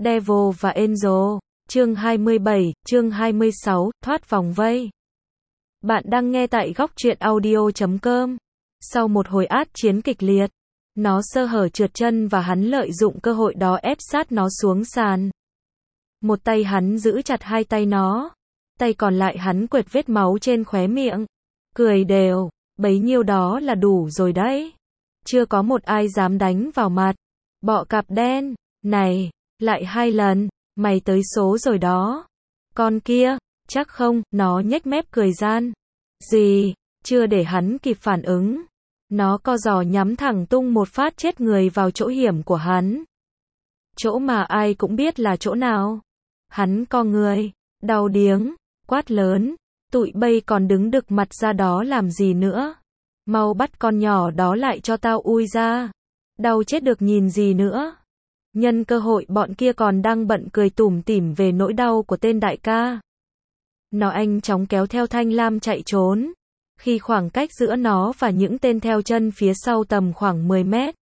Devil và Angel, chương 27, chương 26, thoát vòng vây. Bạn đang nghe tại góc truyện audio.com. Sau một hồi át chiến kịch liệt, nó sơ hở trượt chân và hắn lợi dụng cơ hội đó ép sát nó xuống sàn. Một tay hắn giữ chặt hai tay nó, tay còn lại hắn quệt vết máu trên khóe miệng, cười đều, bấy nhiêu đó là đủ rồi đấy. Chưa có một ai dám đánh vào mặt. Bọ cạp đen, này, lại 2 lần, mày tới số rồi đó. Con kia, chắc không, nó nhếch mép cười gian. Gì, chưa để hắn kịp phản ứng. Nó co giò nhắm thẳng tung một phát chết người vào chỗ hiểm của hắn. Chỗ mà ai cũng biết là chỗ nào. Hắn co người, đau điếng, quát lớn. Tụi bay còn đứng đực mặt ra đó làm gì nữa? Mau bắt con nhỏ đó lại cho tao ui ra. Đau chết được nhìn gì nữa. Nhân cơ hội bọn kia còn đang bận cười tủm tỉm về nỗi đau của tên đại ca. Nó anh chóng kéo theo Thanh Lam chạy trốn. Khi khoảng cách giữa nó và những tên theo chân phía sau tầm khoảng 10 mét.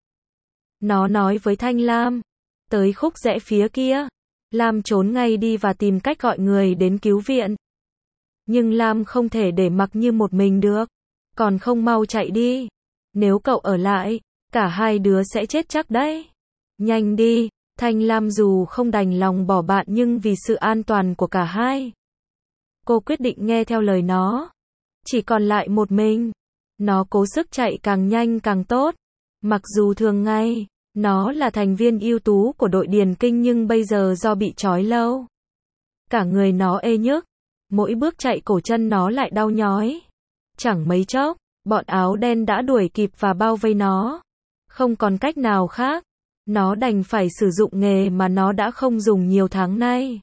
Nó nói với Thanh Lam. Tới khúc rẽ phía kia. Lam trốn ngay đi và tìm cách gọi người đến cứu viện. Nhưng Lam không thể để mặc như một mình được. Còn không mau chạy đi. Nếu cậu ở lại, cả hai đứa sẽ chết chắc đấy. Nhanh đi. Thanh Lam dù không đành lòng bỏ bạn nhưng vì sự an toàn của cả hai, cô quyết định nghe theo lời nó. Chỉ còn lại một mình. Nó cố sức chạy càng nhanh càng tốt. Mặc dù thường ngày, nó là thành viên ưu tú của đội điền kinh nhưng bây giờ do bị trói lâu, cả người nó ê nhức. Mỗi bước chạy cổ chân nó lại đau nhói. Chẳng mấy chốc, bọn áo đen đã đuổi kịp và bao vây nó. Không còn cách nào khác. Nó đành phải sử dụng nghề mà nó đã không dùng nhiều tháng nay.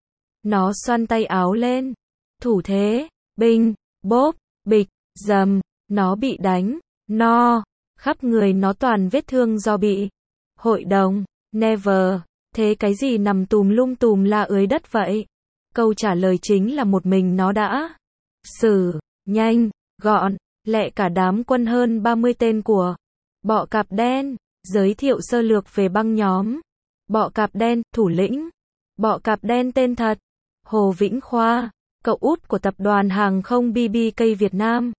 Nó xoăn tay áo lên. Thủ thế, binh, bốp, bịch, dầm. Nó bị đánh, no. Khắp người nó toàn vết thương do bị. Hội đồng, never. Thế cái gì nằm tùm lum tùm la ưới đất vậy? Câu trả lời chính là một mình nó đã xử, nhanh, gọn, lẹ cả đám quân hơn 30 tên của bọ cạp đen. Giới thiệu sơ lược về băng nhóm. Bọ cạp đen, thủ lĩnh. Bọ cạp đen tên thật. Hồ Vĩnh Khoa, cậu út của tập đoàn hàng không BBK Việt Nam.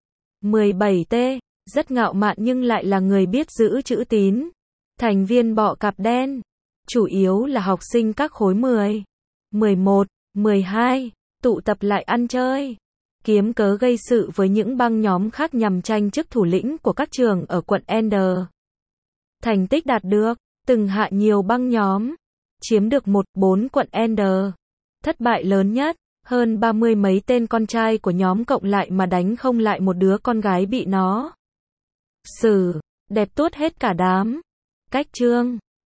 17T, rất ngạo mạn nhưng lại là người biết giữ chữ tín. Thành viên bọ cạp đen, chủ yếu là học sinh các khối 10, 11, 12, tụ tập lại ăn chơi, kiếm cớ gây sự với những băng nhóm khác nhằm tranh chức thủ lĩnh của các trường ở quận N. Thành tích đạt được, từng hạ nhiều băng nhóm, chiếm được 1-4 quận N. Thất bại lớn nhất, hơn 30 mấy tên con trai của nhóm cộng lại mà đánh không lại một đứa con gái bị nó xử, đẹp tuốt hết cả đám. Cách chương